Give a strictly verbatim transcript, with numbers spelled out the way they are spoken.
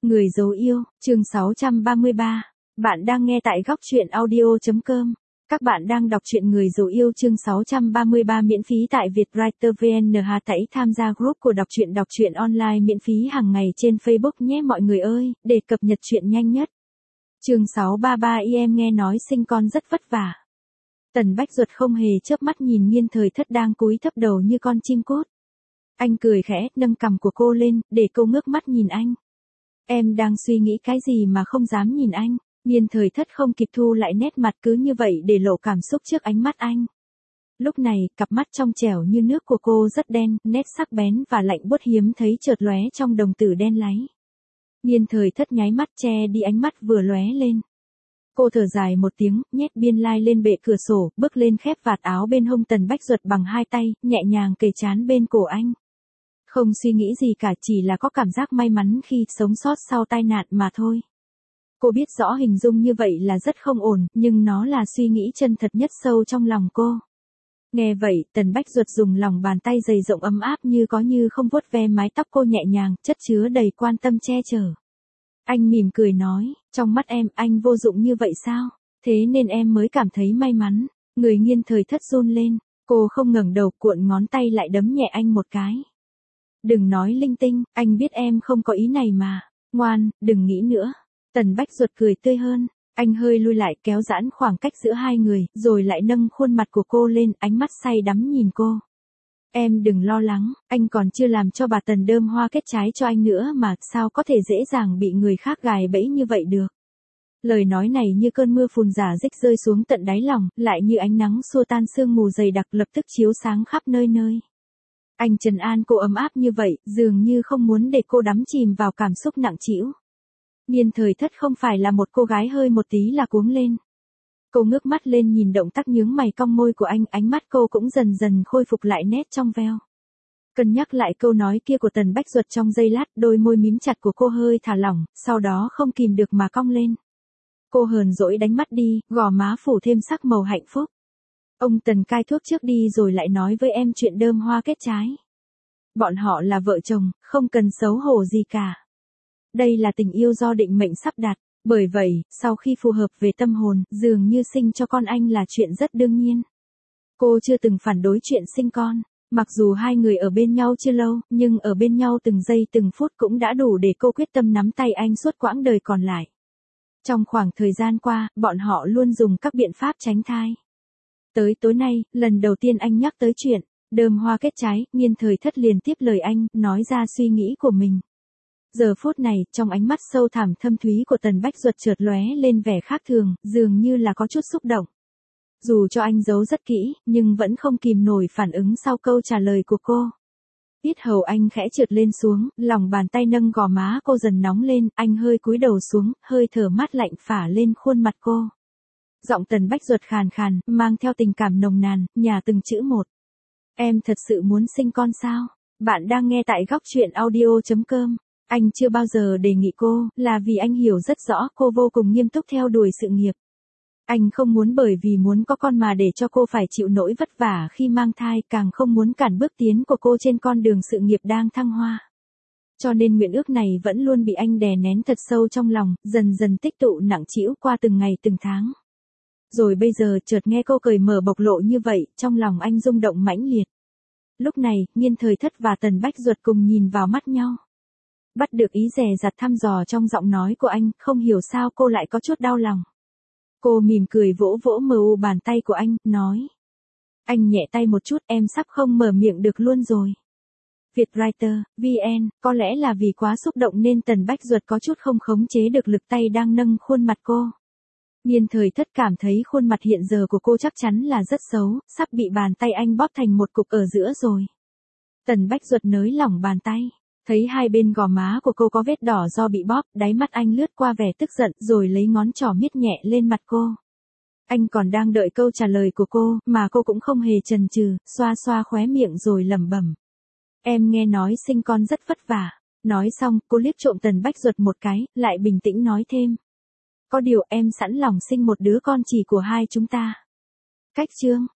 Người dấu yêu, chương sáu trăm ba mươi ba. Bạn đang nghe tại góc truyện audio chấm com. Các bạn đang đọc truyện Người dấu yêu chương sáu trăm ba mươi ba miễn phí tại Vietwriter vê en. Hãy tham gia group của đọc truyện đọc truyện online miễn phí hàng ngày trên Facebook nhé mọi người ơi, để cập nhật truyện nhanh nhất. Chương sáu trăm ba mươi ba. Em nghe nói sinh con rất vất vả. Tần Bách Duật không hề chớp mắt nhìn Miên Thời Thất đang cúi thấp đầu như con chim cút. Anh cười khẽ, nâng cằm của cô lên, để cô ngước mắt nhìn anh. Em đang suy nghĩ cái gì mà không dám nhìn anh. Miên Thời Thất không kịp thu lại nét mặt cứ như vậy để lộ cảm xúc trước ánh mắt anh. Lúc này, cặp mắt trong trẻo như nước của cô rất đen, nét sắc bén và lạnh buốt hiếm thấy chợt lóe trong đồng tử đen láy. Miên Thời Thất nháy mắt che đi ánh mắt vừa lóe lên. Cô thở dài một tiếng, nhét biên lai lên bệ cửa sổ, bước lên khép vạt áo bên hông Tần Bách Duật bằng hai tay, nhẹ nhàng kề trán bên cổ anh. Không suy nghĩ gì cả, chỉ là có cảm giác may mắn khi sống sót sau tai nạn mà thôi. Cô biết rõ hình dung như vậy là rất không ổn, nhưng nó là suy nghĩ chân thật nhất sâu trong lòng cô. Nghe vậy, Tần Bách Duật dùng lòng bàn tay dày rộng ấm áp như có như không vuốt ve mái tóc cô nhẹ nhàng, chất chứa đầy quan tâm che chở. Anh mỉm cười nói, trong mắt em, anh vô dụng như vậy sao? Thế nên em mới cảm thấy may mắn. Người Miên Thời Thất run lên, cô không ngẩng đầu, cuộn ngón tay lại đấm nhẹ anh một cái. Đừng nói linh tinh, anh biết em không có ý này mà. Ngoan, đừng nghĩ nữa. Tần Bách Duật cười tươi hơn. Anh hơi lui lại kéo giãn khoảng cách giữa hai người, rồi lại nâng khuôn mặt của cô lên, ánh mắt say đắm nhìn cô. Em đừng lo lắng, anh còn chưa làm cho bà Tần đơm hoa kết trái cho anh nữa mà, sao có thể dễ dàng bị người khác gài bẫy như vậy được. Lời nói này như cơn mưa phùn rả rích rơi xuống tận đáy lòng, lại như ánh nắng xua tan sương mù dày đặc lập tức chiếu sáng khắp nơi nơi. Anh trấn an cô ấm áp như vậy, dường như không muốn để cô đắm chìm vào cảm xúc nặng trĩu. Miên Thời Thất không phải là một cô gái hơi một tí là cuống lên. Cô ngước mắt lên nhìn động tác nhướng mày cong môi của anh, ánh mắt cô cũng dần dần khôi phục lại nét trong veo. Cân nhắc lại câu nói kia của Tần Bách Duật trong giây lát, đôi môi mím chặt của cô hơi thả lỏng, sau đó không kìm được mà cong lên. Cô hờn dỗi đánh mắt đi, gò má phủ thêm sắc màu hạnh phúc. Ông Tần cai thuốc trước đi rồi lại nói với em chuyện đơm hoa kết trái. Bọn họ là vợ chồng, không cần xấu hổ gì cả. Đây là tình yêu do định mệnh sắp đặt, bởi vậy, sau khi phù hợp về tâm hồn, dường như sinh cho con anh là chuyện rất đương nhiên. Cô chưa từng phản đối chuyện sinh con, mặc dù hai người ở bên nhau chưa lâu, nhưng ở bên nhau từng giây từng phút cũng đã đủ để cô quyết tâm nắm tay anh suốt quãng đời còn lại. Trong khoảng thời gian qua, bọn họ luôn dùng các biện pháp tránh thai. Tới tối nay, lần đầu tiên anh nhắc tới chuyện đơm hoa kết trái, Miên Thời Thất liền tiếp lời anh, nói ra suy nghĩ của mình. Giờ phút này, trong ánh mắt sâu thẳm thâm thúy của Tần Bách Duật chợt lóe lên vẻ khác thường, dường như là có chút xúc động. Dù cho anh giấu rất kỹ, nhưng vẫn không kìm nổi phản ứng sau câu trả lời của cô. Yết hầu anh khẽ trượt lên xuống, lòng bàn tay nâng gò má cô dần nóng lên, anh hơi cúi đầu xuống, hơi thở mát lạnh phả lên khuôn mặt cô. Giọng Tần Bách Duật khàn khàn, mang theo tình cảm nồng nàn, nhả từng chữ một. Em thật sự muốn sinh con sao? Bạn đang nghe tại góc truyện audio chấm com. Anh chưa bao giờ đề nghị cô, là vì anh hiểu rất rõ cô vô cùng nghiêm túc theo đuổi sự nghiệp. Anh không muốn bởi vì muốn có con mà để cho cô phải chịu nỗi vất vả khi mang thai, càng không muốn cản bước tiến của cô trên con đường sự nghiệp đang thăng hoa. Cho nên nguyện ước này vẫn luôn bị anh đè nén thật sâu trong lòng, dần dần tích tụ nặng trĩu qua từng ngày từng tháng. Rồi bây giờ chợt nghe cô cởi mở bộc lộ như vậy, trong lòng anh rung động mãnh liệt. Lúc này, Miên Thời Thất và Tần Bách Duật cùng nhìn vào mắt nhau. Bắt được ý dè dặt thăm dò trong giọng nói của anh, không hiểu sao cô lại có chút đau lòng. Cô mỉm cười vỗ vỗ mờ u bàn tay của anh, nói. Anh nhẹ tay một chút, em sắp không mở miệng được luôn rồi. Vietwriter, vê en, có lẽ là vì quá xúc động nên Tần Bách Duật có chút không khống chế được lực tay đang nâng khuôn mặt cô. Miên Thời Thất cảm thấy khuôn mặt hiện giờ của cô chắc chắn là rất xấu, sắp bị bàn tay anh bóp thành một cục ở giữa rồi. Tần Bách Duật nới lỏng bàn tay. Thấy hai bên gò má của cô có vết đỏ do bị bóp, đáy mắt anh lướt qua vẻ tức giận rồi lấy ngón trỏ miết nhẹ lên mặt cô. Anh còn đang đợi câu trả lời của cô, mà cô cũng không hề chần chừ, xoa xoa khóe miệng rồi lẩm bẩm. Em nghe nói sinh con rất vất vả. Nói xong, cô liếc trộm Tần Bách Duật một cái, lại bình tĩnh nói thêm. Có điều em sẵn lòng sinh một đứa con chỉ của hai chúng ta. Cách chương.